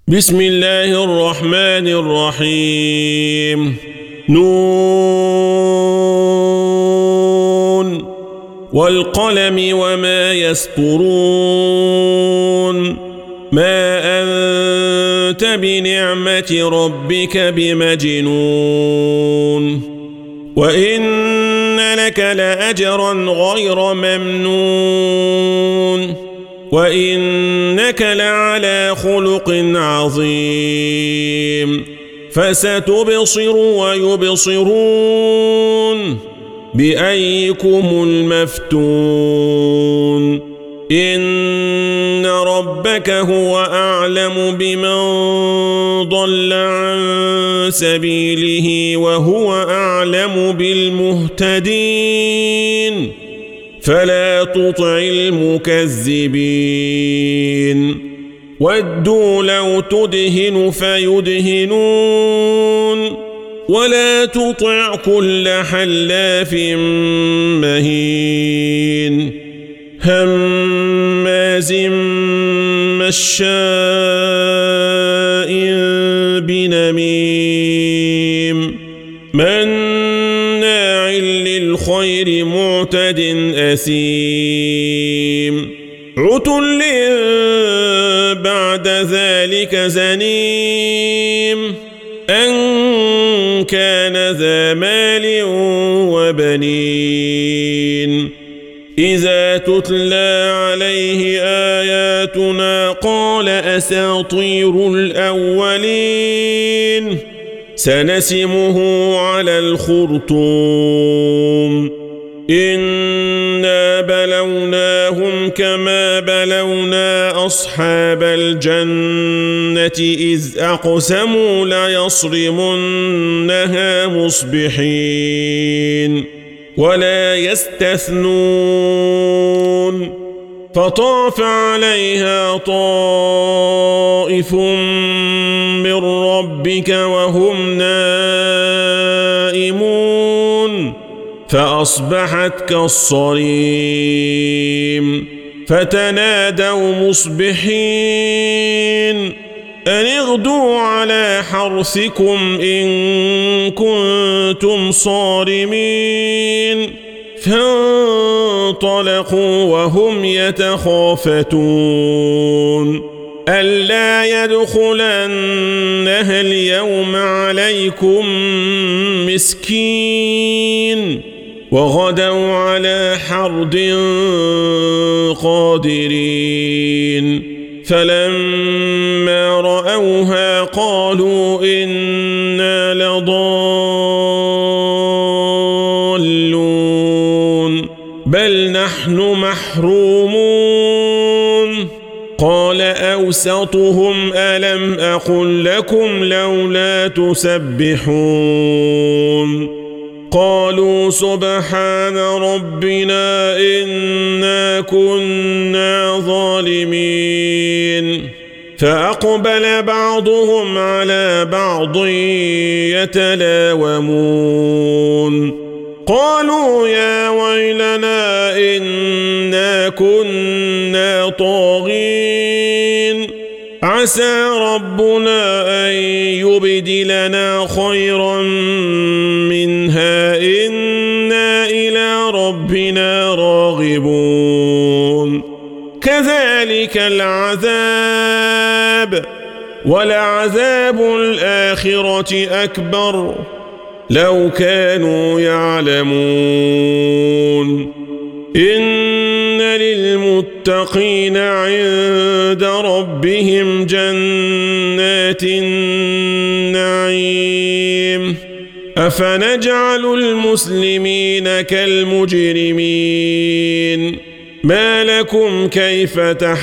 بسم الله الرحمن الرحيم نون والقلم وما يسطرون ما أنت بنعمة ربك بمجنون وإن لك لأجرا غير ممنون وإنك لعلى خلق عظيم فستبصر ويبصرون بأيكم المفتون إن ربك هو أعلم بمن ضل عن سبيله وهو أعلم بالمهتدين فلا تطع المكذبين ودوا لو تدهن فيدهنون ولا تطع كل حلاف مهين هماز مشاء بنميم مناع للخير معتد أثيم عتل بعد ذلك زنيم أن كان ذا مال وبنين إذا تتلى عليه آياتنا قال أساطير الأولين سنسمه على الخرطوم إنا بلوناهم كما بلونا أصحاب الجنة إذ أقسموا ليصرمنها مصبحين ولا يستثنون فطاف عليها طائف من ربك وهم نائمون فأصبحت كالصريم فتنادوا مصبحين أن اغدوا على حرثكم إن كنتم صارمين فانطلقوا وهم يتخافتون ألا يدخلنها اليوم عليكم مسكين وغدوا على حرد قادرين فلما رأوها قالوا إنا لضالون بل نحن محرومون قال أوسطهم ألم أقل لكم لولا تسبحون قالوا سبحان ربنا إنا كنا ظالمين فأقبل بعضهم على بعض يتلاومون قالوا يا ويلنا إنا كنا طاغين عسى ربنا أن يبدلنا خيرا منها إنا إلى ربنا راغبون كذلك العذاب ولعذاب الآخرة أكبر لو كانوا يعلمون إن للمتقين عند ربهم جنات النعيم أفنجعل المسلمين كالمجرمين ما لكم كيف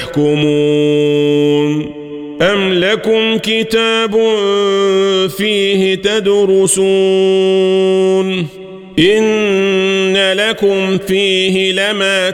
تحكمون أم لكم كتاب فيه تدرسون إن لكم فيه لما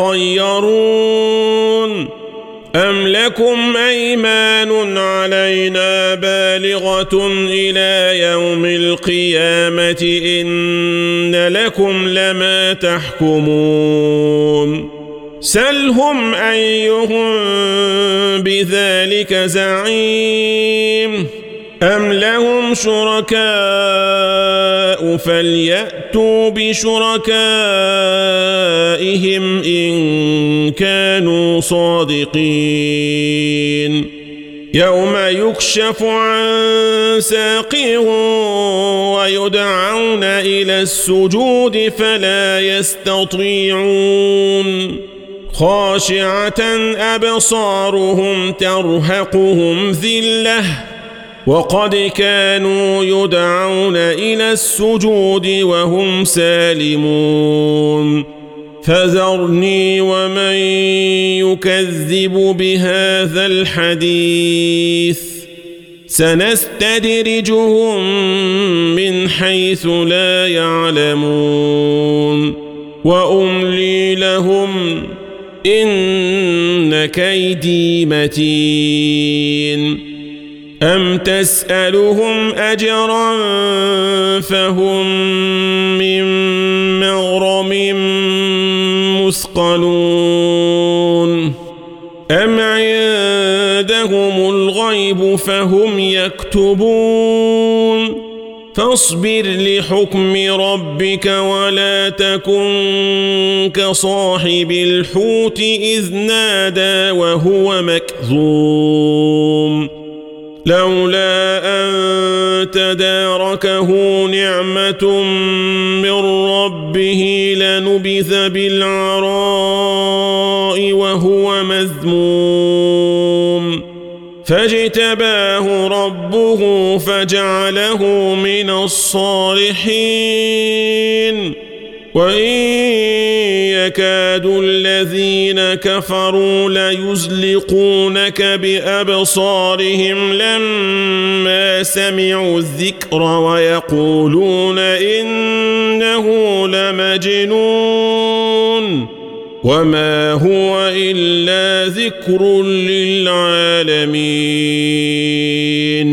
تخيرون أم لكم أيمان علينا بالغة إلى يوم القيامة إن لكم لما تحكمون سلهم أيهم بذلك زعيم أم لهم شركاء فليأتوا بشركائهم إن كانوا صادقين يوم يكشف عن ساق ويدعون إلى السجود فلا يستطيعون خاشعة أبصارهم ترهقهم ذلة وقد كانوا يدعون إلى السجود وهم سالمون فذرني ومن يكذب بهذا الحديث سنستدرجهم من حيث لا يعلمون وأملي لهم إن كيدي متين أم تسألهم أجرا فهم من مغرم مثقلون أم عندهم الغيب فهم يكتبون فاصبر لحكم ربك ولا تكن كصاحب الحوت إذ نادى وهو مكظوم لولا أن تداركه نعمة من ربه لنبذ بالعراء وهو مذموم فاجتباه ربه فجعله من الصالحين وإن يكاد الذين كفروا ليزلقونك بأبصارهم لما سمعوا الذكر ويقولون إنه لمجنون وما هو إلا ذكر للعالمين